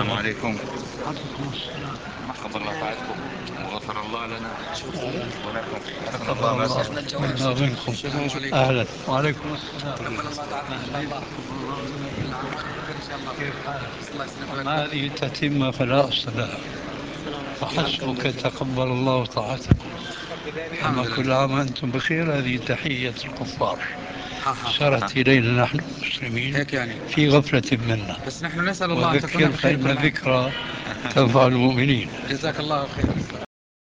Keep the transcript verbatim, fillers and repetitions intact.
السلام عليكم. مرحبا الله سعدكم وغفر الله لنا ولكم. حسن الله ما منا ومنكم. أهلا وعليكم السلام. كيف حالك؟ أما هذه تتم فلا أصل لها، فحسبك تقبل الله طاعتكم. أما كل عام وأنتم بخير، هذه تحية الكفار سرت إلينا نحن المسلمين في غفلة منا، بس نحن نسأل الله أن تكون وذكر بخير. فإن الذكرى تنفع المؤمنين. جزاك الله خير.